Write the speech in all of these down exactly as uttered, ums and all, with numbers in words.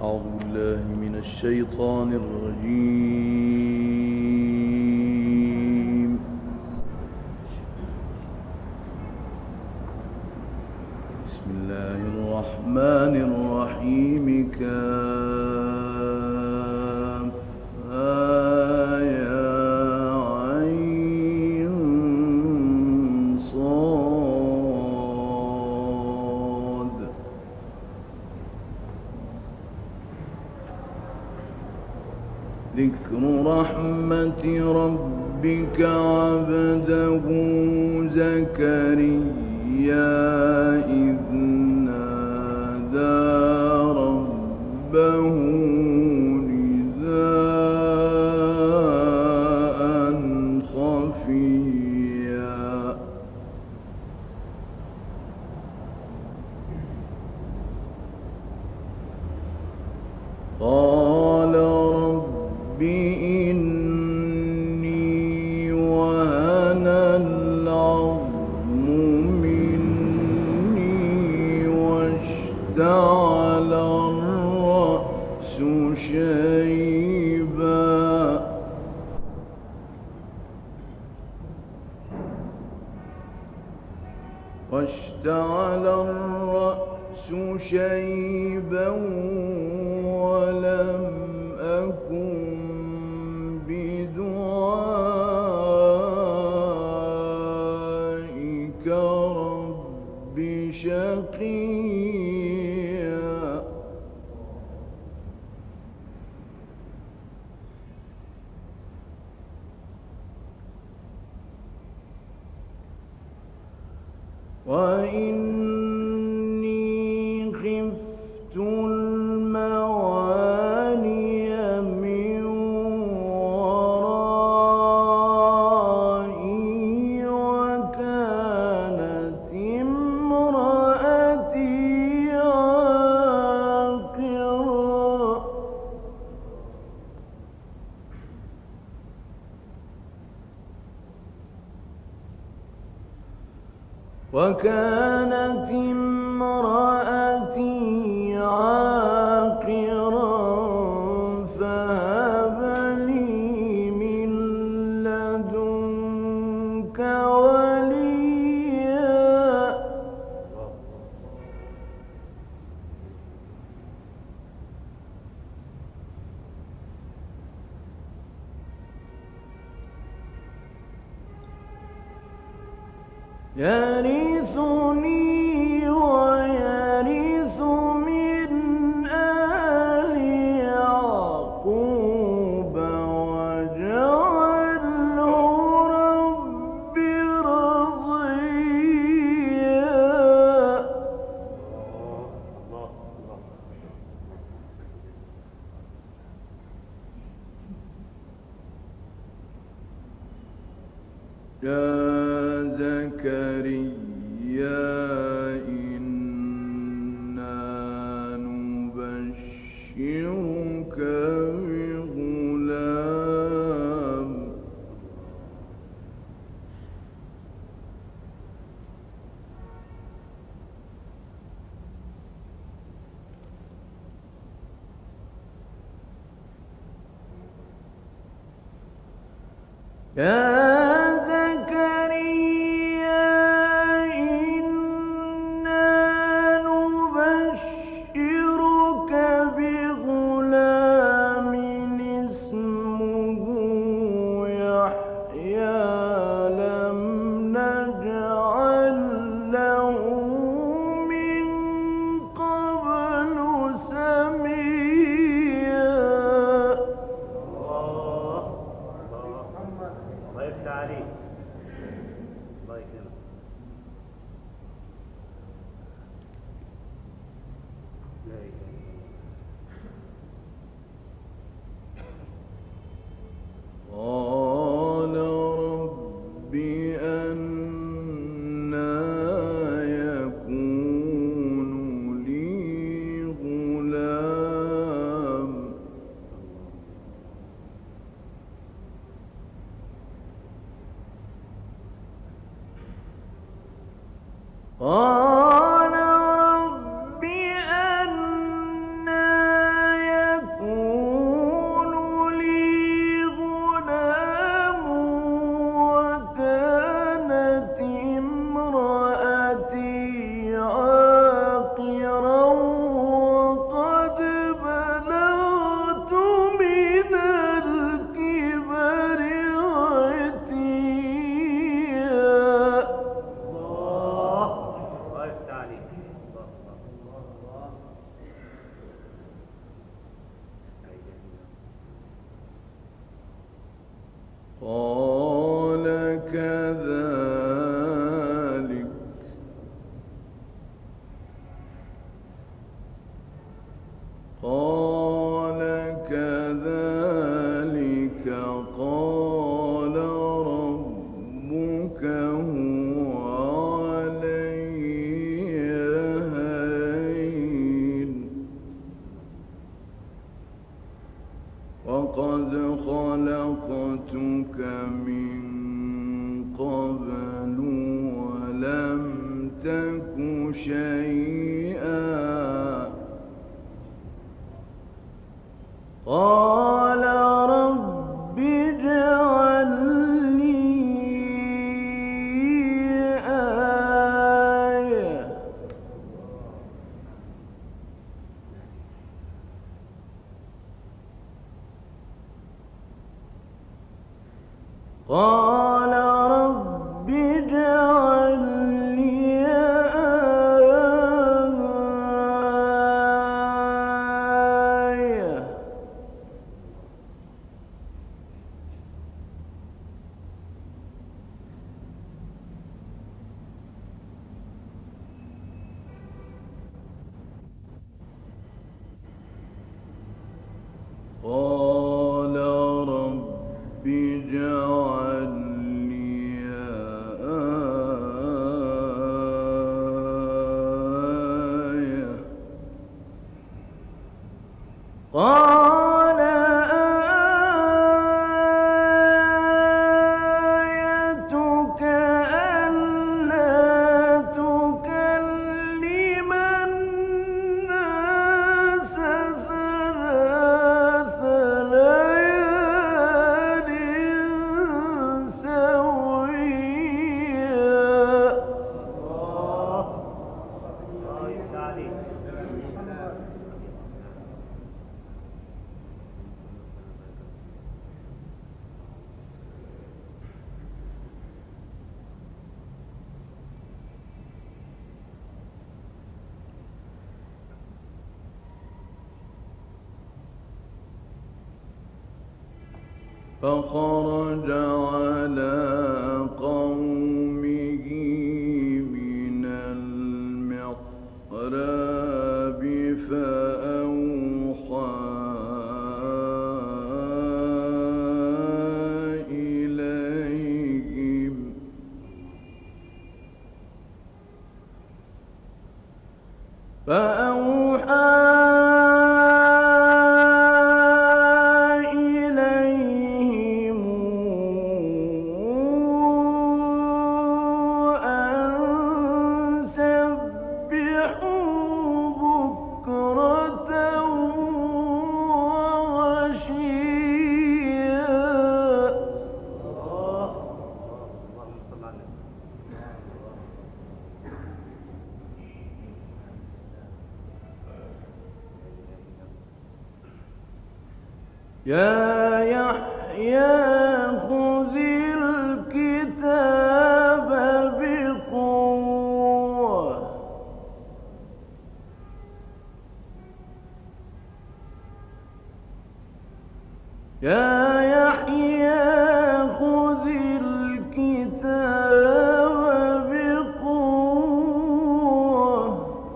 أعوذ بالله من الشيطان الرجيم. بسم الله الرحمن الرحيم. كافها يا عين صاد. ذكر رحمة ربك عبده زكريا إذ نادى ربه نداء خفيا. قال رب إني وهن العظم مني واشتعل الرأس شيبا واشتعل الرأس شيبا ولم أكن بدعائك رب شقيا. وإني خفت الموالي من ورائي وكانت امرأتي عاقرا وكانت امرأتي عاقرا فهب لي من لدنك وليا. يرثني ويرث من آل يعقوب واجعله رب رضيا. يا زكريا إنا نبشرك بغلام يا زكريا إنا نبشرك بغلام اسمه يحيى لم نجعل له من قبل سميا. الله يفتح عليك. الله يكرمك. لا إله إلا قال رب أنى يكون لي غلام قال رب أنى قال كذلك قال ربك هو علي هين وقد خلقتك من قبل ولم تك شيئا قال رب اجعل لي آية قال رب اجعل لي آية قال رب اجعل لي آية قال آيتك ألا تكلم الناس ثلاث ليال سويا الله يفتح عليك. فخرج على قومه من المحراب فأوحى إليهم فأوحى إليهم أن سبحوا بكرة وعشيا اللهم صل على يا يحيى خذ الكتاب بقوة يا يحيى خذ الكتاب بقوة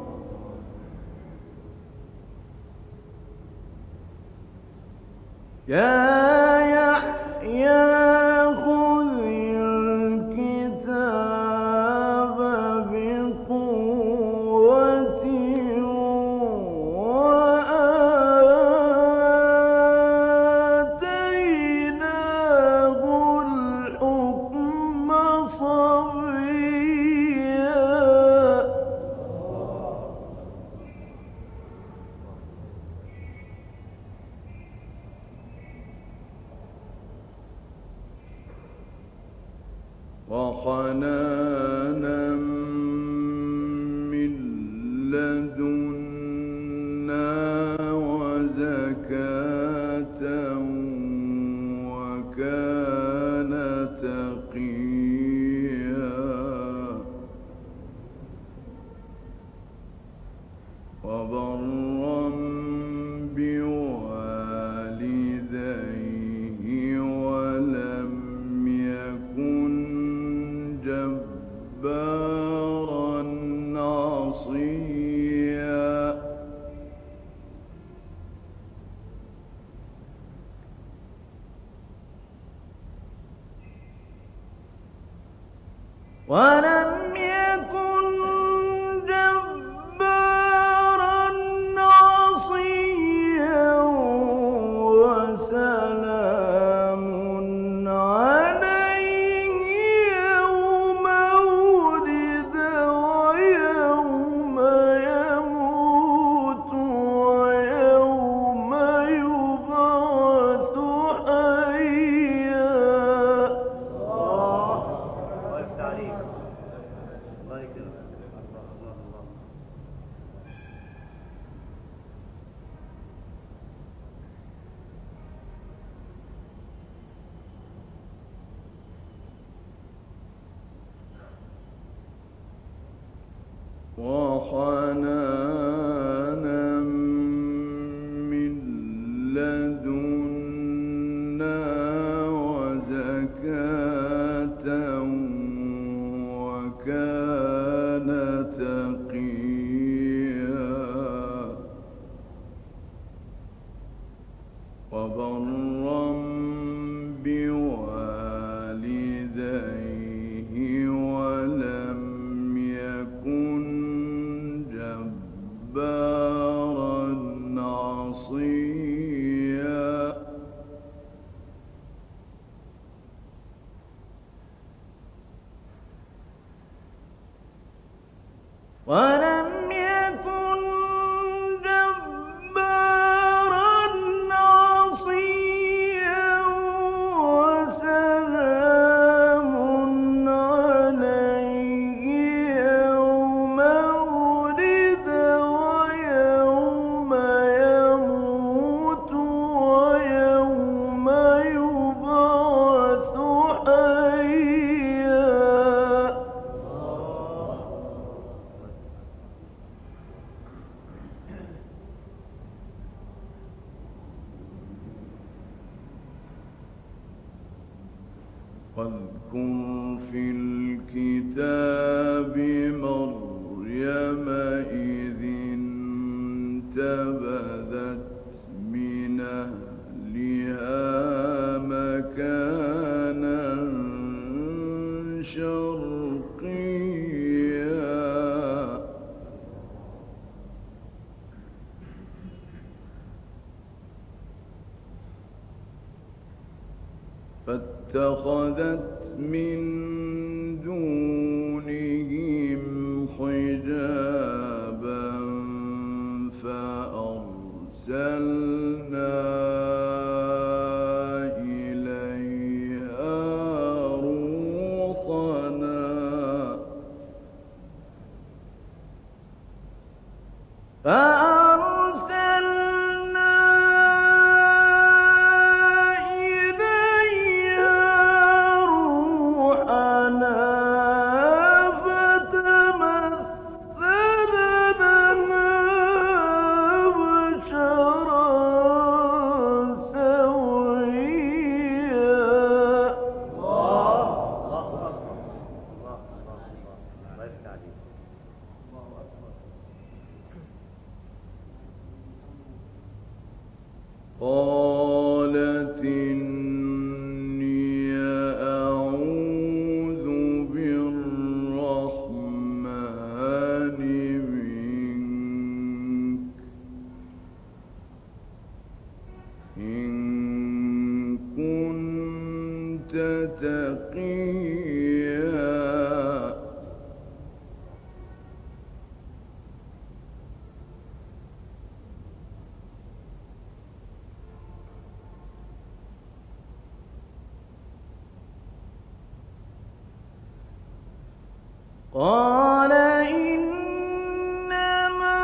يا يحيى خذ الكتاب بقوة وآتيناه الحكم صبيا وحنانا من لدنا وزكاة وكان تقيا وبرا بوالديه ولم يكن جبارا عصيا ولم يكن جبارا عصيا وسلام عليه يوم ولد ويوم يموت ويوم يبعث حيا. الله يفتح عليك. الله يكرمك. الله الله الله. وحنانا من لدنا وزكاة وكان تقيا وبرا بوالديه ولم يكن جبارا عصيا. ولم يكن جبارا عصيا وسلام عليه يوم ولد ويوم يموت ويوم يبعث حيا. واذكر في الكتاب مريم إذ انتبذت من أهلها مكانا شرقيا فاتخذت من دونهم حجابا فأرسلنا إليها روحنا فأرسلنا إليها روحنا فتمثل لنا بشرا سويا. الله الله أكبر. الله الله الله. الله يفتح عليك. الله أكبر. قالت إني أعوذ بالرحمن منك إن كنت تقيا. قال إنما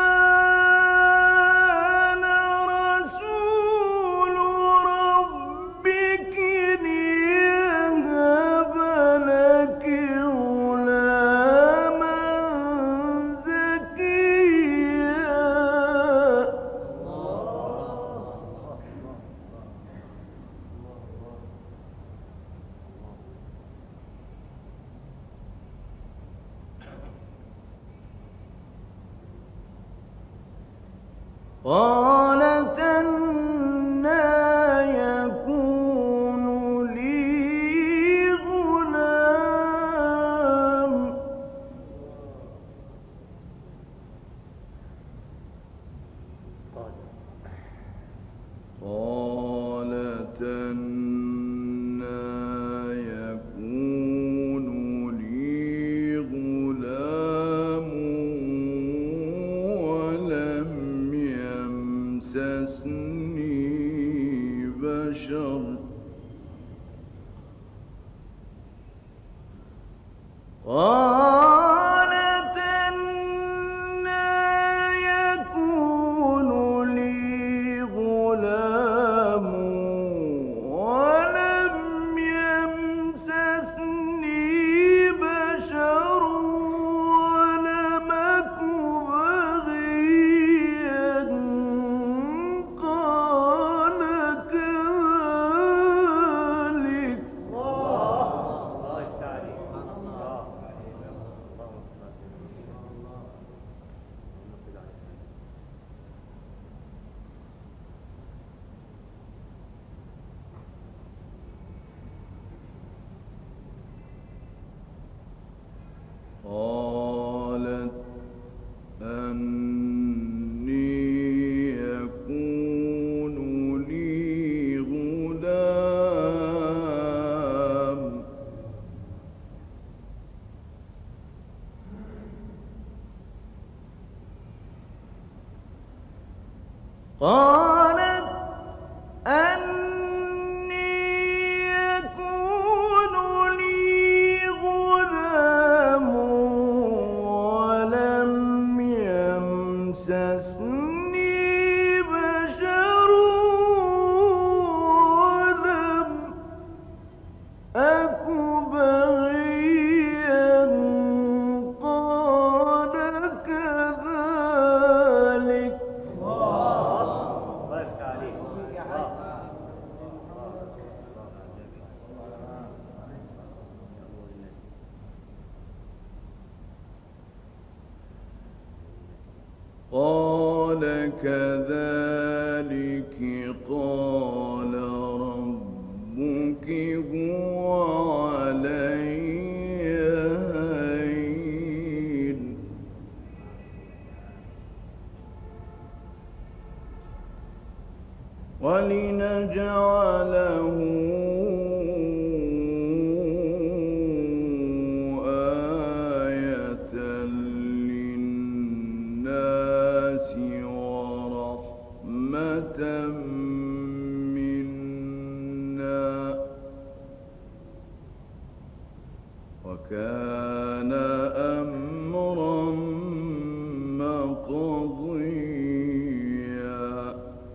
أنا رسول ربك ليهب لك غلاما زكيا. قالت أنى يكون لي غلام قالت أني يكون لي غلام ولم يمسسني بشر ولم أك بغيا قال كذلك الله يفتح عليك. قال كذلك قال ربك هو علي هين ولنجعله آية للناس ورحمة منا وكان أمرا مقضيا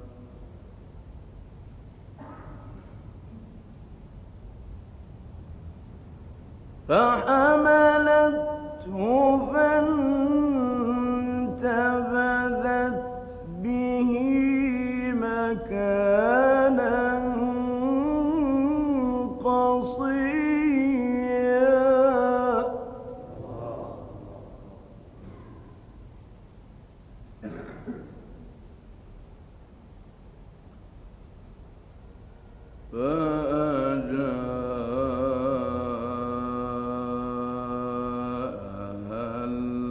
فحملته فانتبذت به مكانا قصيا فأجاءها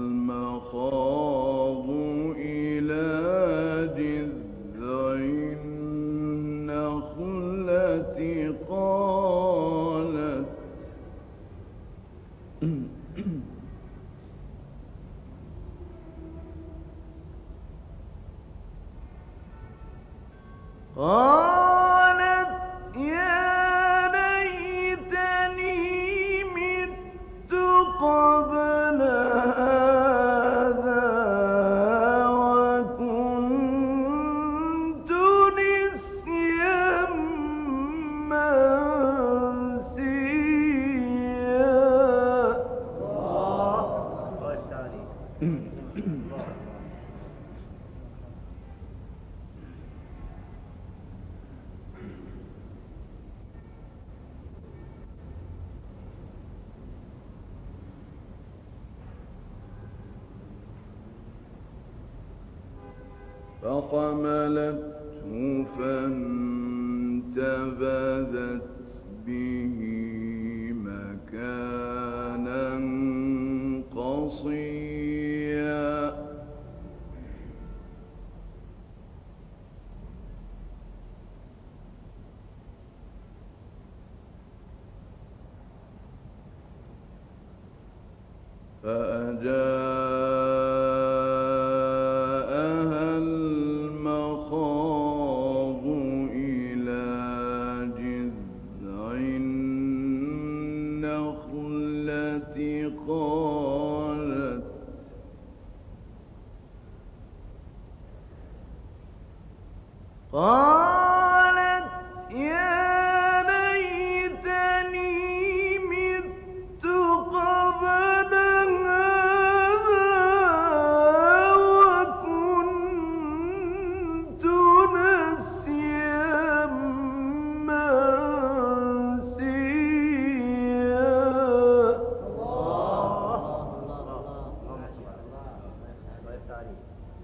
المخاض إلى جذع النخلة قالت قالت يا ليتني مت قبل هذا وكنت نسيا منسيا الله يفتح عليك. فحملته فانتبذت به مكانا قصيا فأجاءها المخاض إلى جذع النخلة قالت قالت يا ليتني مت قبل هذا وكنت نسيا منسيا الله يفتح عليك.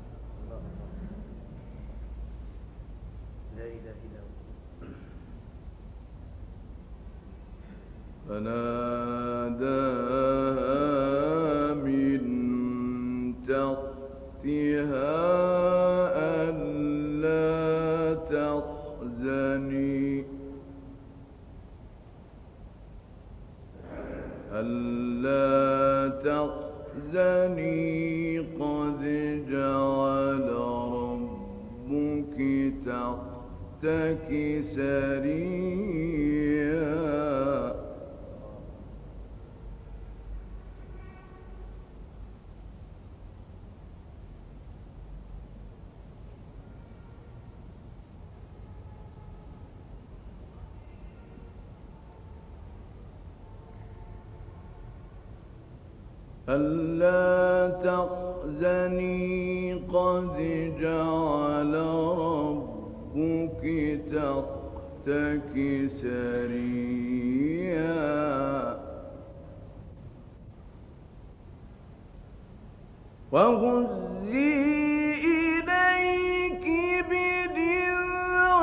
لا إله إلا هو. فناداها من تحتها ألا تحزني ألا تحزني قد جعل ربك تحتك سريا ألا تحزني قد جعل ربك تحتك سريا وهزي إليك بجذع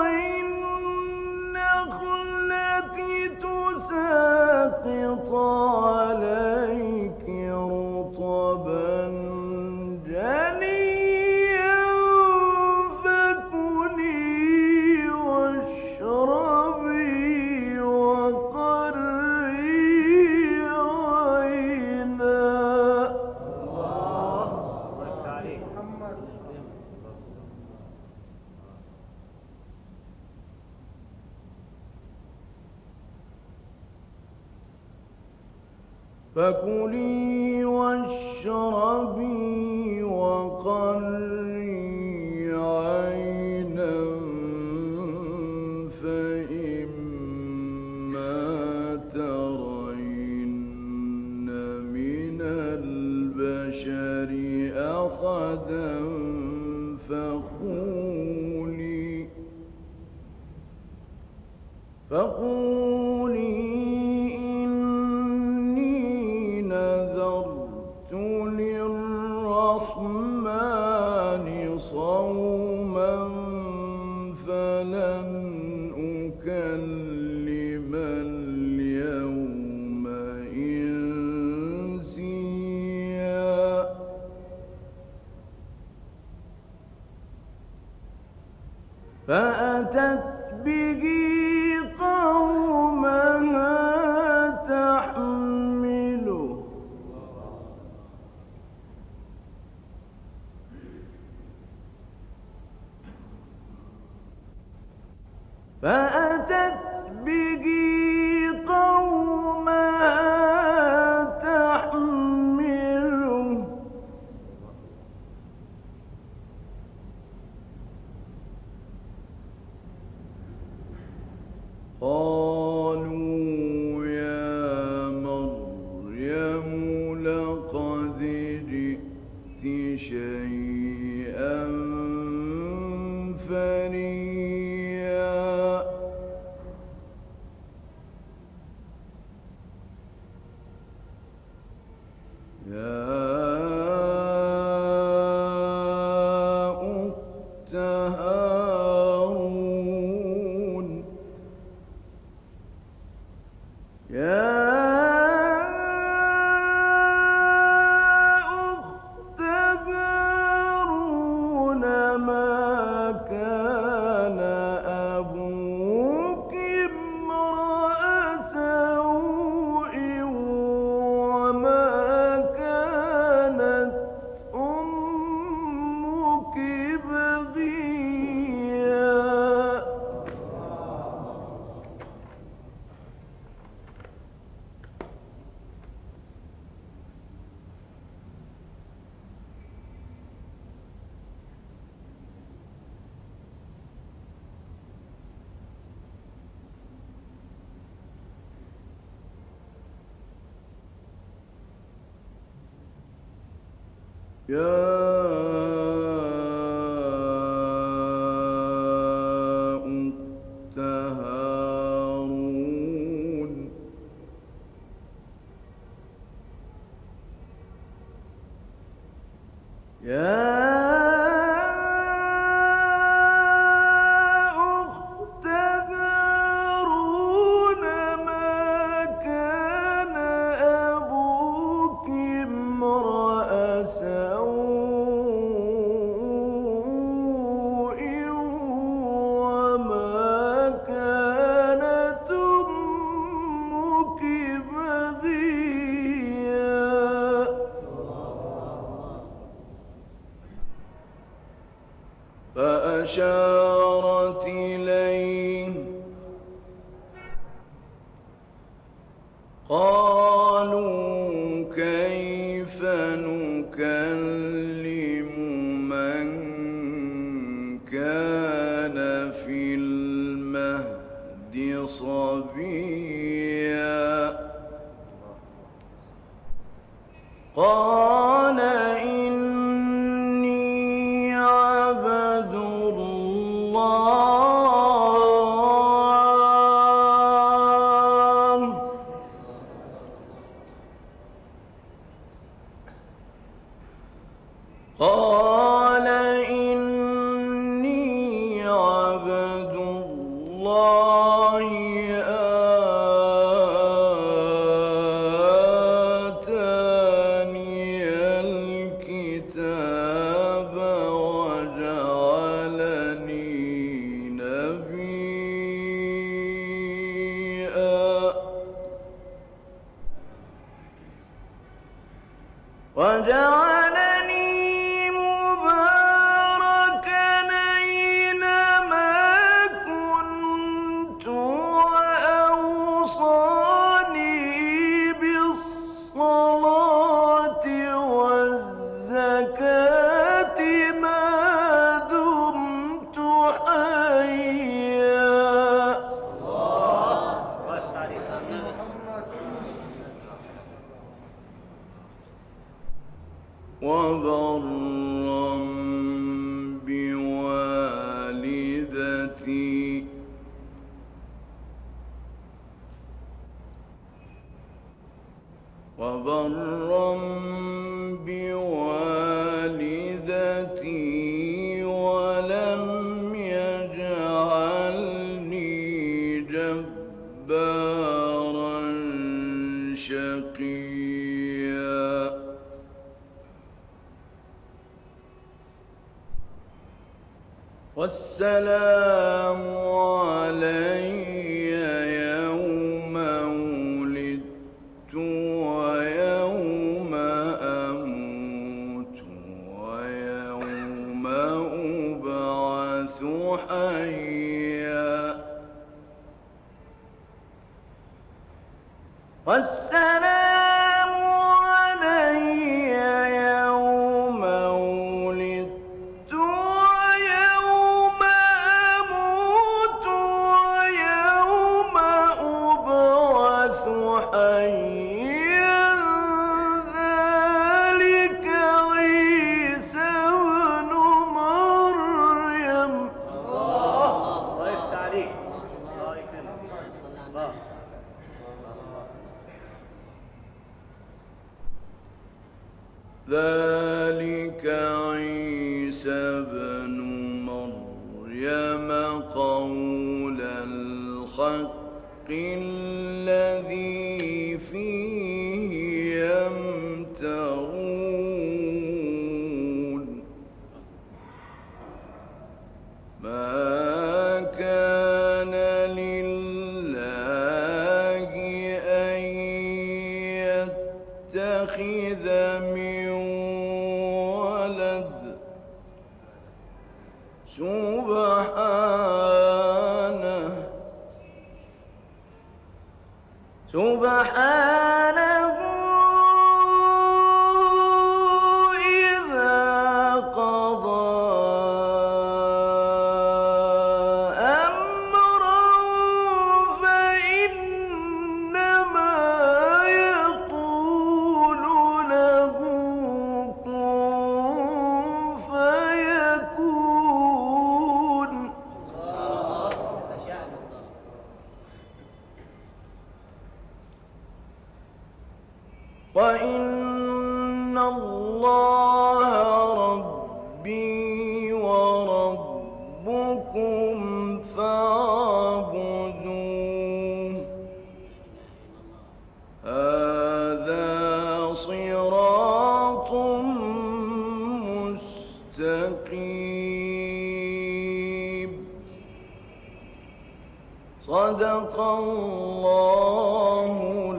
النخلة تساقط عليك رطبا جنيا فكلي واشربي وقري عينا. فكلي واشربي وقري عينا فإما ترين من البشر أحدا فقولي فقولي للرحمن صوما فلن أكلم اليوم إنسيا. فأتت به قومها تحمله فأتت به قومها تحمله قالوا يا مريم لقد جئت شيئا فريا. يا أخت هارون يا أخت هارون ما كان أبوك امرأ سوء وما كانت أمك بغيا. يا أخت هارون يا أخت هارون ما كان أبوك امرأ سوء وما كانت أمك بغيا. فأشارت إليه والسلام علي يوم ولدت ويوم أموت ويوم أبعث حيا والسلام علي يوم ولدت ويوم أموت ويوم أبعث حيا ذلك عيسى ابن مريم. الله الله يفتح عليك. الله يكرمك. الله ذلك عيسى ابن مريم قول الحق الذي فيه يمترون ما كان لله أن يتخذ من ولد سبحانه سبحانه إذا قضى أمرا فإنما يقول له كن فيكون. وإن الله ربي وربكم فاعبدوه هذا صراط مستقيم. صدق الله